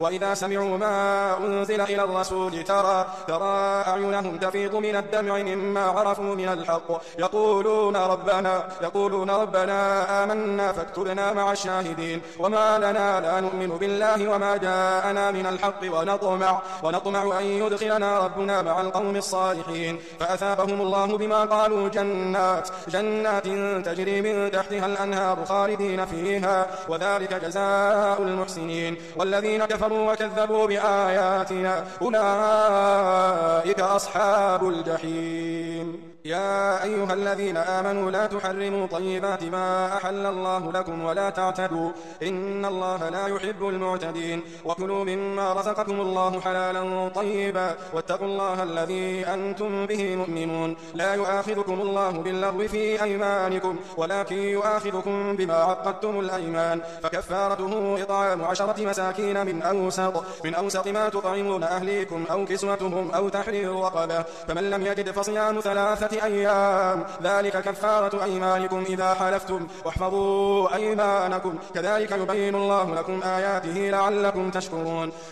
وإذا سمعوا ما أنزل إلى الرسول ترى أعينهم تفيض من الدمع مما عرفوا من الحق يقولون ربنا آمنا فاكتبنا مع الشاهدين وما لنا لا نؤمن بالله وما جاءنا من الحق ونطمع أن يدخلنا ربنا مع القوم الصالحين فأثابهم الله بما قالوا جنات تجري من تحتها الأنهار خالدين فيها وذلك جزاء المحسنين والذين كفروا وكذبوا بآياتنا أولئك أصحاب الجحيم يا أيها الذين آمنوا لا تحرموا طيبات ما أحل الله لكم ولا تعتدوا إن الله لا يحب المعتدين وكلوا مما رزقكم الله حلالا طيبا واتقوا الله الذي أنتم به مؤمنون لا يؤاخذكم الله باللغو في أيمانكم ولكن يؤاخذكم بما عقدتم الأيمان فكفارته إطعام 10 مساكين من أوسط ما تطعمون أهليكم أو كسوتهم أو تحرير رقبة فمن لم يجد فصيام 3 أيام ذلك كفارة أيمانكم إذا حلفتم واحفظوا أيمانكم كذلك يبين الله لكم آياته لعلكم تشكرون